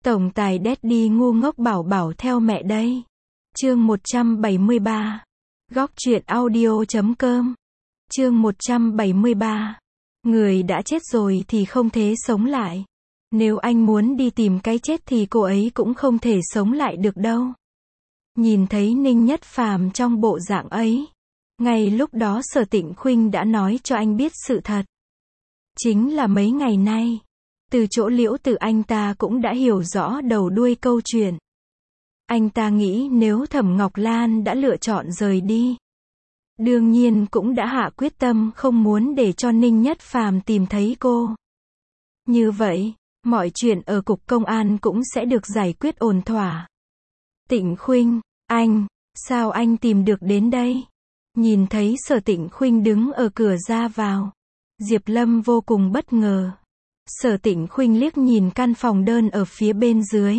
Tổng tài Daddy ngu ngốc bảo bảo theo mẹ đây. Chương 173. Góc truyện audio.com. Chương 173. Người đã chết rồi thì không thể sống lại. Nếu anh muốn đi tìm cái chết thì cô ấy cũng không thể sống lại được đâu. Nhìn thấy Ninh Nhất Phàm trong bộ dạng ấy, ngay lúc đó Sở Tịnh Khuynh đã nói cho anh biết sự thật. Chính là mấy ngày nay, từ chỗ Liễu Tự anh ta cũng đã hiểu rõ đầu đuôi câu chuyện. Anh ta nghĩ nếu Thẩm Ngọc Lan đã lựa chọn rời đi, đương nhiên cũng đã hạ quyết tâm không muốn để cho Ninh Nhất Phàm tìm thấy cô. Như vậy, mọi chuyện ở cục công an cũng sẽ được giải quyết ổn thỏa. Tịnh Khuynh, sao anh tìm được đến đây? Nhìn thấy Sở Tịnh Khuynh đứng ở cửa ra vào, Diệp Lâm vô cùng bất ngờ. Sở Tịnh Khuynh liếc nhìn căn phòng đơn ở phía bên dưới,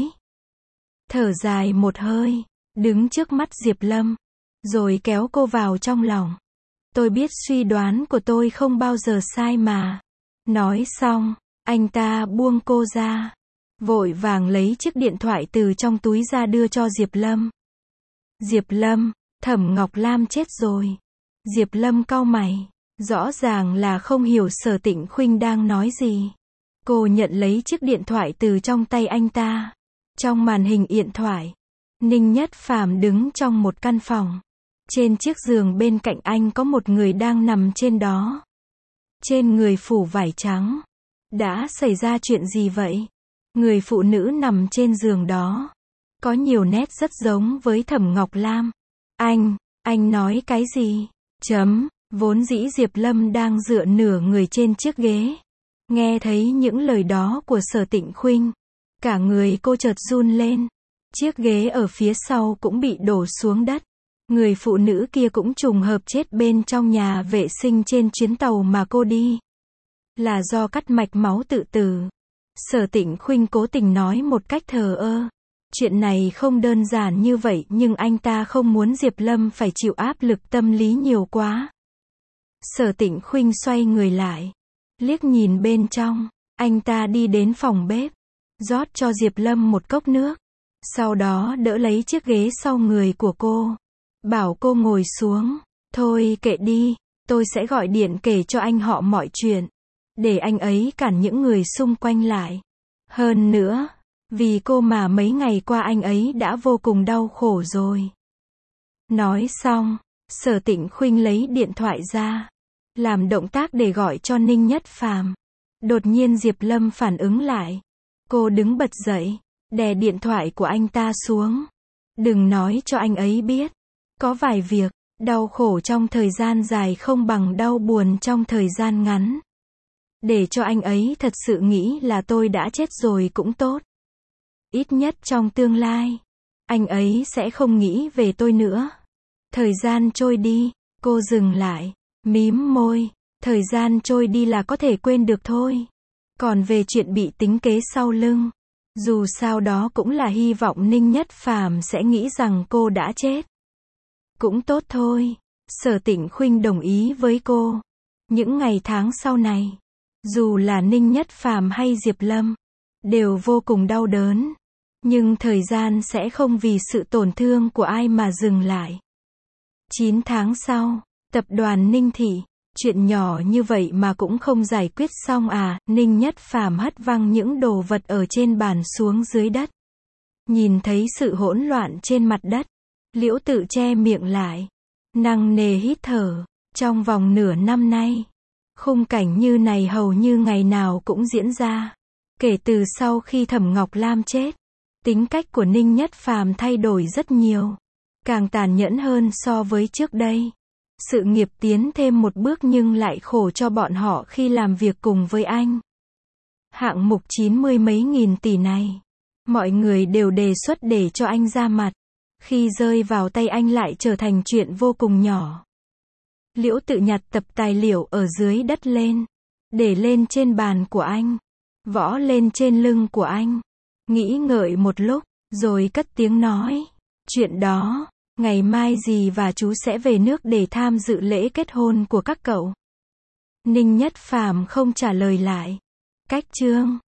thở dài một hơi, đứng trước mắt Diệp Lâm, rồi kéo cô vào trong lòng. Tôi biết suy đoán của tôi không bao giờ sai mà. Nói xong, anh ta buông cô ra, vội vàng lấy chiếc điện thoại từ trong túi ra đưa cho Diệp Lâm. Diệp Lâm, Thẩm Ngọc Lam chết rồi. Diệp Lâm cau mày, rõ ràng là không hiểu Sở Tịnh Khuynh đang nói gì. Cô nhận lấy chiếc điện thoại từ trong tay anh ta. Trong màn hình điện thoại, Ninh Nhất Phàm đứng trong một căn phòng. Trên chiếc giường bên cạnh anh có một người đang nằm trên đó. Trên người phủ vải trắng. Đã xảy ra chuyện gì vậy? Người phụ nữ nằm trên giường đó có nhiều nét rất giống với Thẩm Ngọc Lam. Anh nói cái gì? Vốn dĩ Diệp Lâm đang dựa nửa người trên chiếc ghế. Nghe thấy những lời đó của Sở Tịnh Khuynh, cả người cô chợt run lên. Chiếc ghế ở phía sau cũng bị đổ xuống đất. Người phụ nữ kia cũng trùng hợp chết bên trong nhà vệ sinh trên chuyến tàu mà cô đi. Là do cắt mạch máu tự tử. Sở Tịnh Khuynh cố tình nói một cách thờ ơ. Chuyện này không đơn giản như vậy, nhưng anh ta không muốn Diệp Lâm phải chịu áp lực tâm lý nhiều quá. Sở Tịnh Khuynh xoay người lại, liếc nhìn bên trong. Anh ta đi đến phòng bếp, rót cho Diệp Lâm một cốc nước. Sau đó đỡ lấy chiếc ghế sau người của cô, bảo cô ngồi xuống. Thôi kệ đi, tôi sẽ gọi điện kể cho anh họ mọi chuyện, để anh ấy cản những người xung quanh lại. Hơn nữa, vì cô mà mấy ngày qua anh ấy đã vô cùng đau khổ rồi. Nói xong, Sở Tịnh Khuynh lấy điện thoại ra, làm động tác để gọi cho Ninh Nhất Phàm. Đột nhiên Diệp Lâm phản ứng lại. Cô đứng bật dậy, đè điện thoại của anh ta xuống. Đừng nói cho anh ấy biết. Có vài việc, đau khổ trong thời gian dài không bằng đau buồn trong thời gian ngắn. Để cho anh ấy thật sự nghĩ là tôi đã chết rồi cũng tốt. Ít nhất trong tương lai, anh ấy sẽ không nghĩ về tôi nữa. Thời gian trôi đi, cô dừng lại, mím môi. Thời gian trôi đi là có thể quên được thôi. Còn về chuyện bị tính kế sau lưng, dù sao đó cũng là hy vọng Ninh Nhất Phàm sẽ nghĩ rằng cô đã chết. Cũng tốt thôi. Sở Tịnh Khuynh đồng ý với cô. Những ngày tháng sau này, dù là Ninh Nhất Phàm hay Diệp Lâm, đều vô cùng đau đớn. Nhưng thời gian sẽ không vì sự tổn thương của ai mà dừng lại. 9 tháng sau, tập đoàn Ninh Thị. Chuyện nhỏ như vậy mà cũng không giải quyết xong à? Ninh Nhất Phàm hất văng những đồ vật ở trên bàn xuống dưới đất. Nhìn thấy sự hỗn loạn trên mặt đất, Liễu Tự che miệng lại, nặng nề hít thở. Trong vòng nửa năm nay, khung cảnh như này hầu như ngày nào cũng diễn ra. Kể từ sau khi Thẩm Ngọc Lam chết, tính cách của Ninh Nhất Phàm thay đổi rất nhiều, càng tàn nhẫn hơn so với trước đây. Sự nghiệp tiến thêm một bước nhưng lại khổ cho bọn họ khi làm việc cùng với anh. Hạng mục 90 mấy nghìn tỷ này, mọi người đều đề xuất để cho anh ra mặt. Khi rơi vào tay anh lại trở thành chuyện vô cùng nhỏ. Liễu Tự nhặt tập tài liệu ở dưới đất lên, để lên trên bàn của anh, võ lên trên lưng của anh. Nghĩ ngợi một lúc, rồi cất tiếng nói. Chuyện đó, ngày mai dì và chú sẽ về nước để tham dự lễ kết hôn của các cậu. Ninh Nhất Phàm không trả lời lại. Cách chương